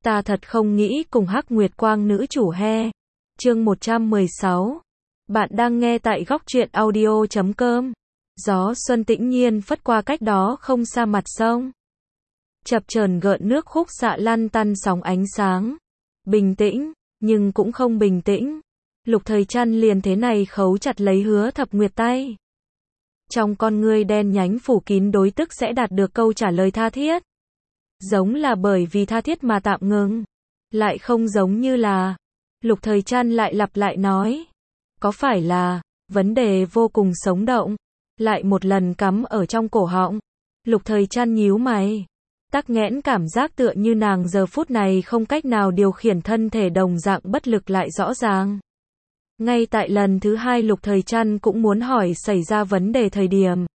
Ta thật không nghĩ cùng Hắc Nguyệt Quang nữ chủ he. Chương 116. Bạn đang nghe tại góc truyện audio.com. Gió xuân tĩnh nhiên phất qua cách đó không xa mặt sông. Chập chờn gợn nước khúc xạ lăn tăn sóng ánh sáng. Bình tĩnh, nhưng cũng không bình tĩnh. Lục Thời Trăn liền thế này khấu chặt lấy Hứa Thập Nguyệt tay. Trong con ngươi đen nhánh phủ kín đối tức sẽ đạt được câu trả lời tha thiết. Giống là bởi vì tha thiết mà tạm ngừng. Lại không giống như là. Lục Thời Trăn lại lặp lại nói. Có phải là, vấn đề vô cùng sống động. Lại một lần cắm ở trong cổ họng. Lục Thời Trăn nhíu mày. Tắc nghẽn cảm giác tựa như nàng giờ phút này không cách nào điều khiển thân thể đồng dạng bất lực lại rõ ràng. Ngay tại lần thứ hai Lục Thời Trăn cũng muốn hỏi xảy ra vấn đề thời điểm.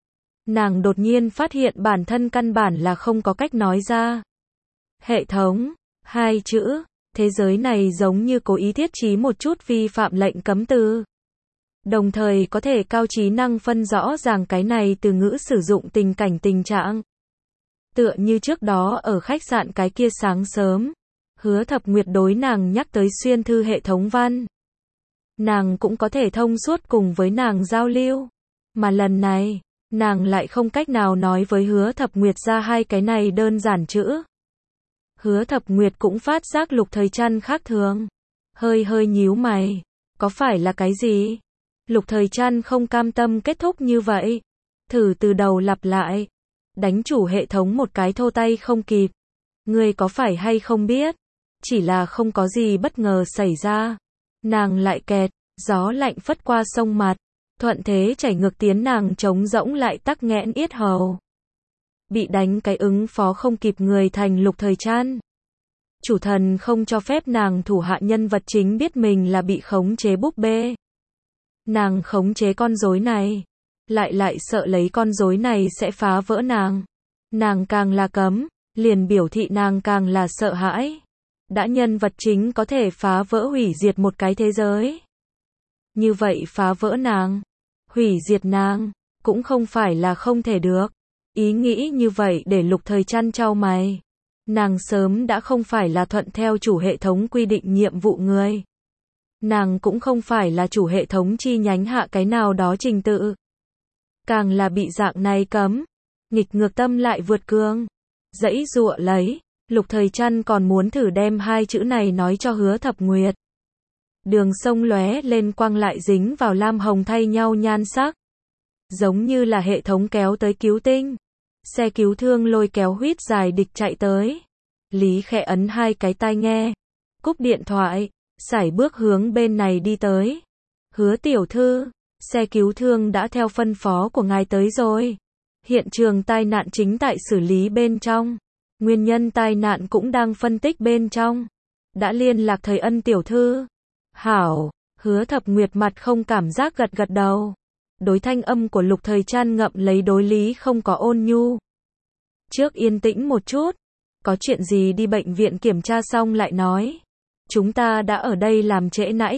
Nàng đột nhiên phát hiện bản thân căn bản là không có cách nói ra. Hệ thống, hai chữ, thế giới này giống như cố ý thiết trí một chút vi phạm lệnh cấm từ. Đồng thời có thể cao trí năng phân rõ ràng cái này từ ngữ sử dụng tình cảnh tình trạng. Tựa như trước đó ở khách sạn cái kia sáng sớm, Hứa Thập Nguyệt đối nàng nhắc tới xuyên thư hệ thống văn. Nàng cũng có thể thông suốt cùng với nàng giao lưu. Mà lần này, nàng lại không cách nào nói với Hứa Thập Nguyệt ra hai cái này đơn giản chữ. Hứa Thập Nguyệt cũng phát giác Lục Thời Trăn khác thường. Hơi nhíu mày. Có phải là cái gì? Lục Thời Trăn không cam tâm kết thúc như vậy. Thử từ đầu lặp lại. Đánh chủ hệ thống một cái thô tay không kịp. Ngươi có phải hay không biết? Chỉ là không có gì bất ngờ xảy ra. Nàng lại kẹt, gió lạnh phất qua sông mặt. Thuận thế chảy ngược tiến nàng trống rỗng lại tắc nghẽn yết hầu. Bị đánh cái ứng phó không kịp người thành Lục Thời Trăn. Chủ thần không cho phép nàng thủ hạ nhân vật chính biết mình là bị khống chế búp bê. Nàng khống chế con rối này. Lại sợ lấy con rối này sẽ phá vỡ nàng. Nàng càng là cấm, liền biểu thị nàng càng là sợ hãi. Đã nhân vật chính có thể phá vỡ hủy diệt một cái thế giới. Như vậy phá vỡ nàng, hủy diệt nàng, cũng không phải là không thể được. Ý nghĩ như vậy để Lục Thời Trăn chau mày. Nàng sớm đã không phải là thuận theo chủ hệ thống quy định nhiệm vụ người. Nàng cũng không phải là chủ hệ thống chi nhánh hạ cái nào đó trình tự. Càng là bị dạng này cấm, nghịch ngược tâm lại vượt cương. Dãy dụa lấy, Lục Thời Trăn còn muốn thử đem hai chữ này nói cho Hứa Thập Nguyệt. Đường sông lóe lên quang lại dính vào lam hồng thay nhau nhan sắc. Giống như là hệ thống kéo tới cứu tinh. Xe cứu thương lôi kéo huýt dài địch chạy tới. Lý khẽ ấn hai cái tai nghe. Cúp điện thoại, sải bước hướng bên này đi tới. Hứa tiểu thư, xe cứu thương đã theo phân phó của ngài tới rồi. Hiện trường tai nạn chính tại xử lý bên trong. Nguyên nhân tai nạn cũng đang phân tích bên trong. Đã liên lạc Thời Ân tiểu thư. Hảo, Hứa Thập Nguyệt mặt không cảm giác gật gật đầu. Đối thanh âm của Lục Thời Trăn ngậm lấy đối lý không có ôn nhu. Trước yên tĩnh một chút. Có chuyện gì đi bệnh viện kiểm tra xong lại nói. Chúng ta đã ở đây làm trễ nãi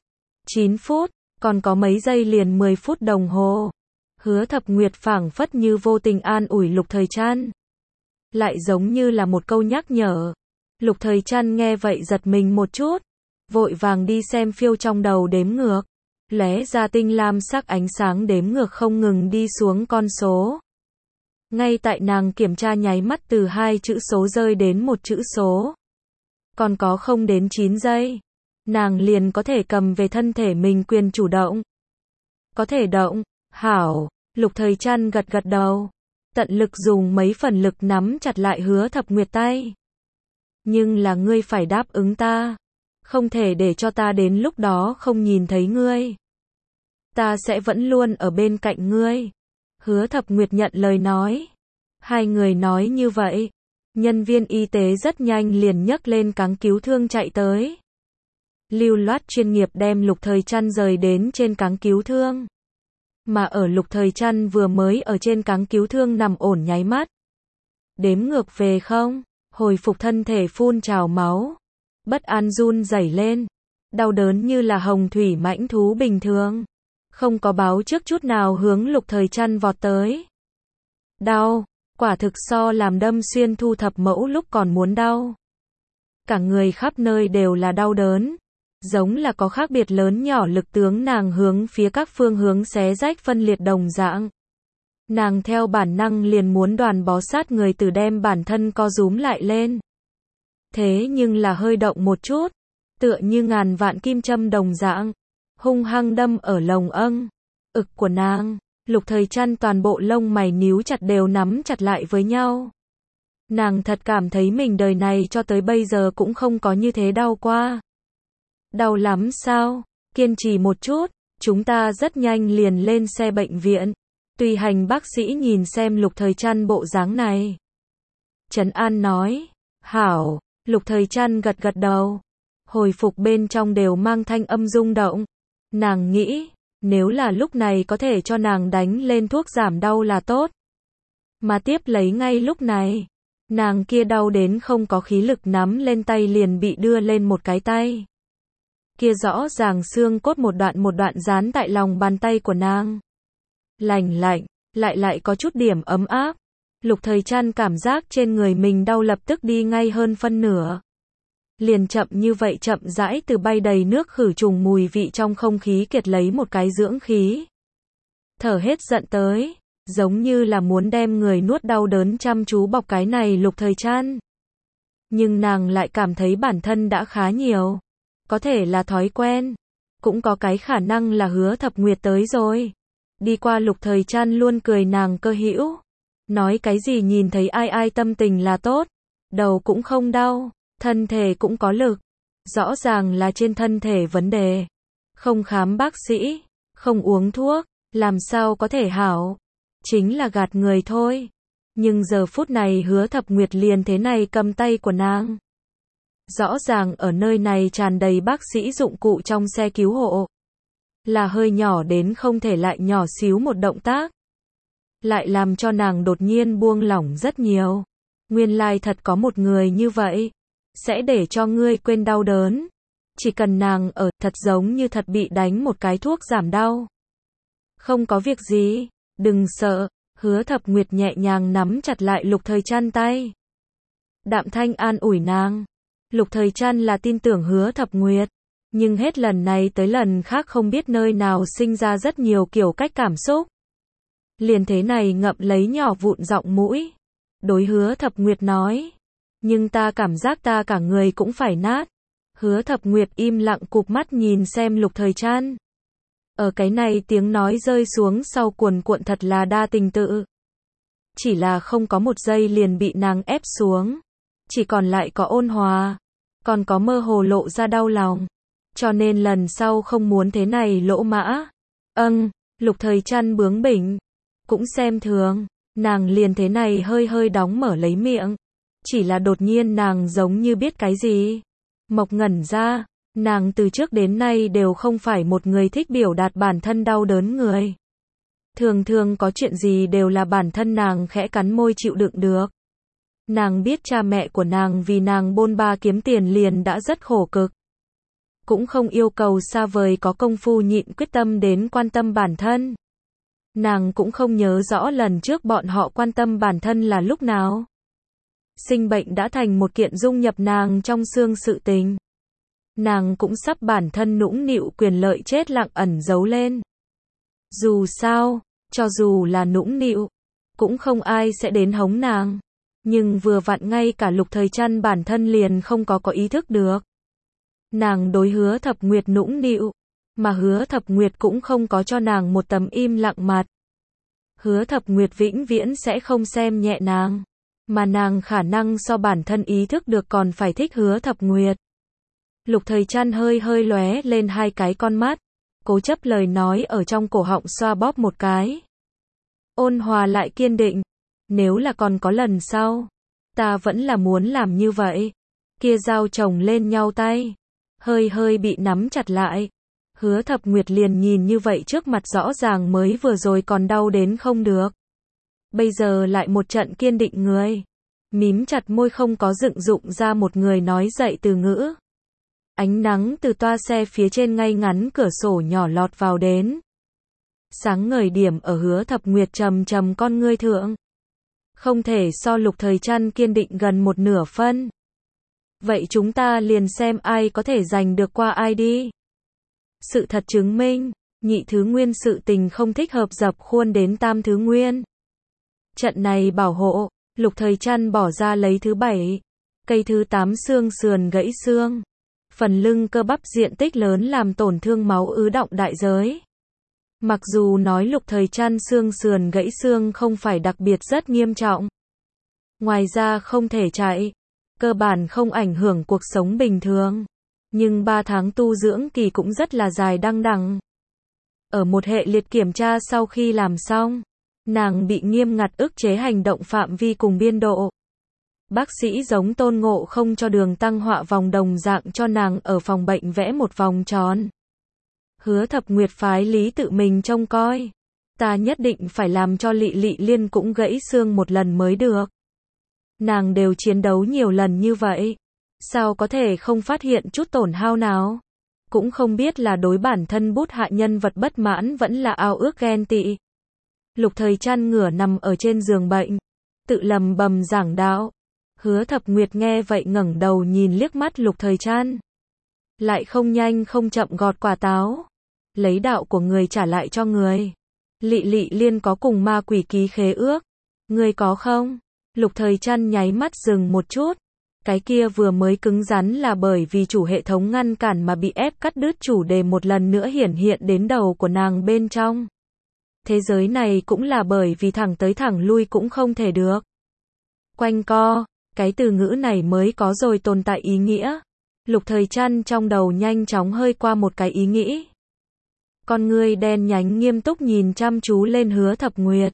9 phút, còn có mấy giây liền 10 phút đồng hồ. Hứa Thập Nguyệt phảng phất như vô tình an ủi Lục Thời Trăn. Lại giống như là một câu nhắc nhở. Lục Thời Trăn nghe vậy giật mình một chút. Vội vàng đi xem phiêu trong đầu đếm ngược. Lóe ra tinh lam sắc ánh sáng đếm ngược không ngừng đi xuống con số. Ngay tại nàng kiểm tra nháy mắt từ 2 chữ số rơi đến 1 chữ số. Còn có không đến 9 giây. Nàng liền có thể cầm về thân thể mình quyền chủ động. Có thể động, hảo, Lục Thời Trăn gật gật đầu. Tận lực dùng mấy phần lực nắm chặt lại Hứa Thập Nguyệt tay. Nhưng là ngươi phải đáp ứng ta. Không thể để cho ta đến lúc đó không nhìn thấy ngươi. Ta sẽ vẫn luôn ở bên cạnh ngươi. Hứa Thập Nguyệt nhận lời nói. Hai người nói như vậy. Nhân viên y tế rất nhanh liền nhấc lên cáng cứu thương chạy tới. Lưu loát chuyên nghiệp đem Lục Thời Trăn rời đến trên cáng cứu thương. Mà ở Lục Thời Trăn vừa mới ở trên cáng cứu thương nằm ổn nháy mắt. Đếm ngược về không, hồi phục thân thể phun trào máu. Bất an run rẩy lên. Đau đớn như là hồng thủy mãnh thú bình thường. Không có báo trước chút nào hướng Lục Thời Trăn vọt tới. Đau, quả thực so làm đâm xuyên thu thập mẫu lúc còn muốn đau. cả người khắp nơi đều là đau đớn. Giống là có khác biệt lớn nhỏ lực tướng nàng hướng phía các phương hướng xé rách phân liệt đồng dạng. Nàng theo bản năng liền muốn đoàn bó sát người từ đem bản thân co rúm lại lên. Thế nhưng là hơi động một chút, tựa như ngàn vạn kim châm đồng dạng, hung hăng đâm ở lồng ực của nàng. Lục Thời Trăn toàn bộ lông mày níu chặt đều nắm chặt lại với nhau. Nàng thật cảm thấy mình đời này cho tới bây giờ cũng không có như thế đau qua. Đau lắm sao? Kiên trì một chút, chúng ta rất nhanh liền lên xe bệnh viện. Tùy hành bác sĩ nhìn xem Lục Thời Trăn bộ dáng này. Trấn An nói, hảo. Lục Thời Trăn gật gật đầu. Hồi phục bên trong đều mang thanh âm rung động. Nàng nghĩ, nếu là lúc này có thể cho nàng đánh lên thuốc giảm đau là tốt. Mà tiếp lấy ngay lúc này, nàng kia đau đến không có khí lực nắm lên tay liền bị đưa lên một cái tay. Kia rõ ràng xương cốt một đoạn dán tại lòng bàn tay của nàng. Lành lạnh, lại có chút điểm ấm áp. Lục Thời Trăn cảm giác trên người mình đau lập tức đi ngay hơn phân nửa. Liền chậm như vậy chậm rãi từ bay đầy nước khử trùng mùi vị trong không khí kiệt lấy một cái dưỡng khí. Thở hết giận tới, giống như là muốn đem người nuốt đau đớn chăm chú bọc cái này Lục Thời Trăn. Nhưng nàng lại cảm thấy bản thân đã khá nhiều. Có thể là thói quen, cũng có cái khả năng là Hứa Thập Nguyệt tới rồi. Đi qua Lục Thời Trăn luôn cười nàng cơ hữu. Nói cái gì nhìn thấy ai tâm tình là tốt, đầu cũng không đau, thân thể cũng có lực. Rõ ràng là trên thân thể vấn đề. Không khám bác sĩ, không uống thuốc, làm sao có thể hảo. Chính là gạt người thôi. Nhưng giờ phút này Hứa Thập Nguyệt liền thế này cầm tay của nàng. Rõ ràng ở nơi này tràn đầy bác sĩ dụng cụ trong xe cứu hộ. Là hơi nhỏ đến không thể lại nhỏ xíu một động tác. Lại làm cho nàng đột nhiên buông lỏng rất nhiều. Nguyên lai thật có một người như vậy. Sẽ để cho ngươi quên đau đớn. Chỉ cần nàng ở thật giống như thật bị đánh một cái thuốc giảm đau. Không có việc gì, đừng sợ. Hứa Thập Nguyệt nhẹ nhàng nắm chặt lại Lục Thời Trăn tay. Đạm thanh an ủi nàng. Lục Thời Trăn là tin tưởng Hứa Thập Nguyệt. Nhưng hết lần này tới lần khác không biết nơi nào sinh ra rất nhiều kiểu cách cảm xúc. Liền thế này ngậm lấy nhỏ vụn giọng mũi. Đối Hứa Thập Nguyệt nói. Nhưng ta cảm giác ta cả người cũng phải nát. Hứa Thập Nguyệt im lặng cụp mắt nhìn xem Lục Thời Trăn. Ở cái này tiếng nói rơi xuống sau cuồn cuộn thật là đa tình tự. Chỉ là không có một giây liền bị nàng ép xuống. Chỉ còn lại có ôn hòa. Còn có mơ hồ lộ ra đau lòng. Cho nên lần sau không muốn thế này lỗ mã. Lục Thời Trăn bướng bỉnh. Cũng xem thường. Nàng liền thế này hơi đóng mở lấy miệng. Chỉ là đột nhiên nàng giống như biết cái gì. Mộc ngẩn ra. Nàng từ trước đến nay đều không phải một người thích biểu đạt bản thân đau đớn người. Thường có chuyện gì đều là bản thân nàng khẽ cắn môi chịu đựng được. Nàng biết cha mẹ của nàng vì nàng bôn ba kiếm tiền liền đã rất khổ cực. Cũng không yêu cầu xa vời có công phu nhịn quyết tâm đến quan tâm bản thân. Nàng cũng không nhớ rõ lần trước bọn họ quan tâm bản thân là lúc nào. Sinh bệnh đã thành một kiện dung nhập nàng trong xương sự tình. Nàng cũng sắp bản thân nũng nịu quyền lợi chết lặng ẩn giấu lên. Dù sao, cho dù là nũng nịu, cũng không ai sẽ đến hống nàng. Nhưng vừa vặn ngay cả Lục Thời Trăn bản thân liền không có ý thức được. Nàng đối Hứa Thập Nguyệt nũng nịu, mà Hứa Thập Nguyệt cũng không có cho nàng một tấm im lặng mặt. Hứa Thập Nguyệt vĩnh viễn sẽ không xem nhẹ nàng, mà nàng khả năng so bản thân ý thức được còn phải thích Hứa Thập Nguyệt. Lục Thời Trăn hơi lóe lên hai cái con mắt, cố chấp lời nói ở trong cổ họng xoa bóp một cái. Ôn hòa lại kiên định, nếu là còn có lần sau, ta vẫn là muốn làm như vậy. Kia dao chồng lên nhau tay, hơi bị nắm chặt lại. Hứa Thập Nguyệt liền nhìn như vậy trước mặt rõ ràng mới vừa rồi còn đau đến không được. Bây giờ lại một trận kiên định người. Mím chặt môi không có dựng dụng ra một người nói dậy từ ngữ. Ánh nắng từ toa xe phía trên ngay ngắn cửa sổ nhỏ lọt vào đến. Sáng ngời điểm ở Hứa Thập Nguyệt trầm con ngươi thượng. Không thể so Lục Thời Trăn kiên định gần một nửa phân. Vậy chúng ta liền xem ai có thể giành được qua ai đi. Sự thật chứng minh, nhị thứ nguyên sự tình không thích hợp dập khuôn đến tam thứ nguyên. Trận này bảo hộ, Lục Thời Trăn bỏ ra lấy thứ 7, cây thứ 8 xương sườn gãy xương. Phần lưng cơ bắp diện tích lớn làm tổn thương máu ứ động đại giới. Mặc dù nói Lục Thời Trăn xương sườn gãy xương không phải đặc biệt rất nghiêm trọng. Ngoài ra không thể chạy, cơ bản không ảnh hưởng cuộc sống bình thường. Nhưng 3 tháng tu dưỡng kỳ cũng rất là dài đăng đẳng. Ở một hệ liệt kiểm tra sau khi làm xong, nàng bị nghiêm ngặt ức chế hành động phạm vi cùng biên độ. Bác sĩ giống Tôn Ngộ không cho Đường Tăng họa vòng đồng dạng cho nàng ở phòng bệnh vẽ một vòng tròn. Hứa Thập Nguyệt phái Lý tự mình trông coi. Ta nhất định phải làm cho Lị Lị Liên cũng gãy xương một lần mới được. Nàng đều chiến đấu nhiều lần như vậy, sao có thể không phát hiện chút tổn hao nào? Cũng không biết là đối bản thân bút hạ nhân vật bất mãn vẫn là ao ước ghen tị. Lục Thời Trăn ngửa nằm ở trên giường bệnh, tự lầm bầm giảng đạo. Hứa Thập Nguyệt nghe vậy ngẩng đầu nhìn liếc mắt Lục Thời Trăn. Lại không nhanh không chậm gọt quả táo. Lấy đạo của người trả lại cho người. Lị Lị Liên có cùng ma quỷ ký khế ước. Người có không? Lục Thời Trăn nháy mắt dừng một chút. Cái kia vừa mới cứng rắn là bởi vì chủ hệ thống ngăn cản mà bị ép cắt đứt chủ đề một lần nữa hiển hiện đến đầu của nàng bên trong. Thế giới này cũng là bởi vì thẳng tới thẳng lui cũng không thể được. Quanh co, cái từ ngữ này mới có rồi tồn tại ý nghĩa. Lục Thời Trăn trong đầu nhanh chóng hơi qua một cái ý nghĩ. Con ngươi đen nhánh nghiêm túc nhìn chăm chú lên Hứa Thập Nguyệt.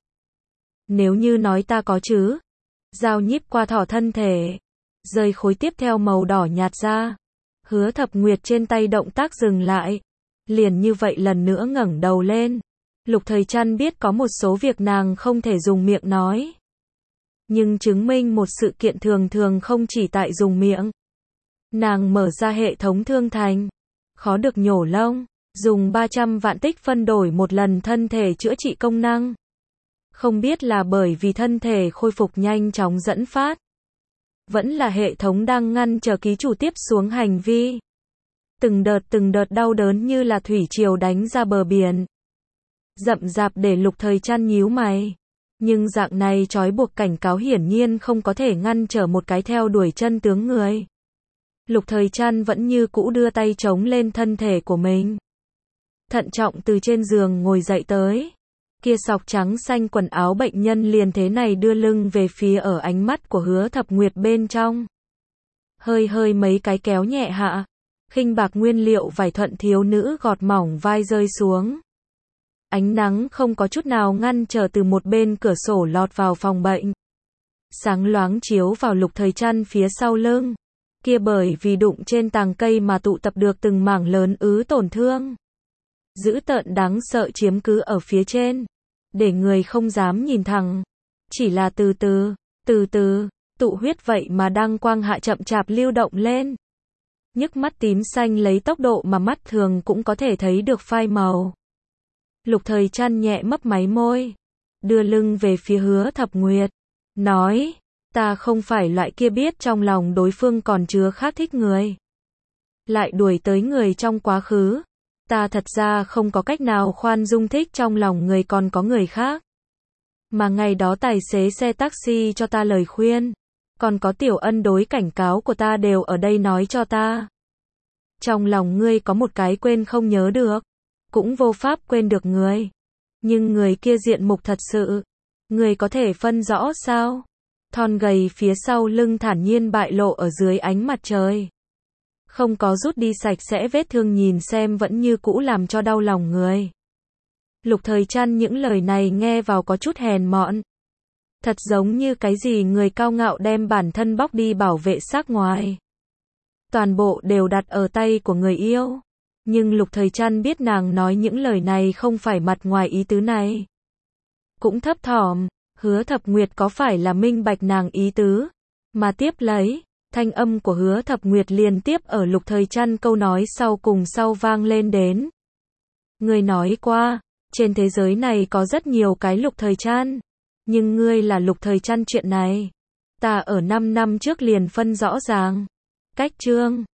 Nếu như nói ta có chứ. Dao nhíp qua thỏ thân thể. Rơi khối tiếp theo màu đỏ nhạt ra. Hứa Thập Nguyệt trên tay động tác dừng lại. Liền như vậy lần nữa ngẩng đầu lên. Lục Thời Trăn biết có một số việc nàng không thể dùng miệng nói. Nhưng chứng minh một sự kiện thường thường không chỉ tại dùng miệng. Nàng mở ra hệ thống thương thành. Khó được nhổ lông. Dùng 300 vạn tích phân đổi một lần thân thể chữa trị công năng. Không biết là bởi vì thân thể khôi phục nhanh chóng dẫn phát. Vẫn là hệ thống đang ngăn chờ ký chủ tiếp xuống hành vi. Từng đợt đau đớn như là thủy triều đánh ra bờ biển. Rậm rạp để Lục Thời Trăn nhíu mày. Nhưng dạng này trói buộc cảnh cáo hiển nhiên không có thể ngăn trở một cái theo đuổi chân tướng người. Lục Thời Trăn vẫn như cũ đưa tay chống lên thân thể của mình. Thận trọng từ trên giường ngồi dậy tới. Kia sọc trắng xanh quần áo bệnh nhân liền thế này đưa lưng về phía ở ánh mắt của Hứa Thập Nguyệt bên trong. Hơi mấy cái kéo nhẹ hạ. Khinh bạc nguyên liệu vải thuận thiếu nữ gọt mỏng vai rơi xuống. Ánh nắng không có chút nào ngăn trở từ một bên cửa sổ lọt vào phòng bệnh. Sáng loáng chiếu vào Lục Thời Trăn phía sau lưng. Kia bởi vì đụng trên tàng cây mà tụ tập được từng mảng lớn ứ tổn thương. Dữ tợn đáng sợ chiếm cứ ở phía trên. Để người không dám nhìn thẳng. Chỉ là từ từ, tụ huyết vậy mà đang quang hạ chậm chạp lưu động lên. Nhức mắt tím xanh lấy tốc độ mà mắt thường cũng có thể thấy được phai màu. Lục Thời Trăn nhẹ mấp máy môi. Đưa lưng về phía Hứa Thập Nguyệt. Nói, ta không phải loại kia biết trong lòng đối phương còn chứa khác thích người. Lại đuổi tới người trong quá khứ. Ta thật ra không có cách nào khoan dung thích trong lòng người còn có người khác. Mà ngày đó tài xế xe taxi cho ta lời khuyên. Còn có Tiểu Ân đối cảnh cáo của ta đều ở đây nói cho ta. Trong lòng ngươi có một cái quên không nhớ được. Cũng vô pháp quên được người. Nhưng người kia diện mục thật sự. Người có thể phân rõ sao? Thon gầy phía sau lưng thản nhiên bại lộ ở dưới ánh mặt trời. Không có rút đi sạch sẽ vết thương nhìn xem vẫn như cũ làm cho đau lòng người. Lục Thời Trăn những lời này nghe vào có chút hèn mọn. Thật giống như cái gì người cao ngạo đem bản thân bóc đi bảo vệ xác ngoài. Toàn bộ đều đặt ở tay của người yêu. Nhưng Lục Thời Trăn biết nàng nói những lời này không phải mặt ngoài ý tứ này. Cũng thấp thỏm, Hứa Thập Nguyệt có phải là minh bạch nàng ý tứ. Mà tiếp lấy, thanh âm của Hứa Thập Nguyệt liên tiếp ở Lục Thời Trăn câu nói sau cùng sau vang lên đến. Ngươi nói qua, trên thế giới này có rất nhiều cái Lục Thời Trăn. Nhưng ngươi là Lục Thời Trăn chuyện này. Ta ở 5 năm trước liền phân rõ ràng. Cách chương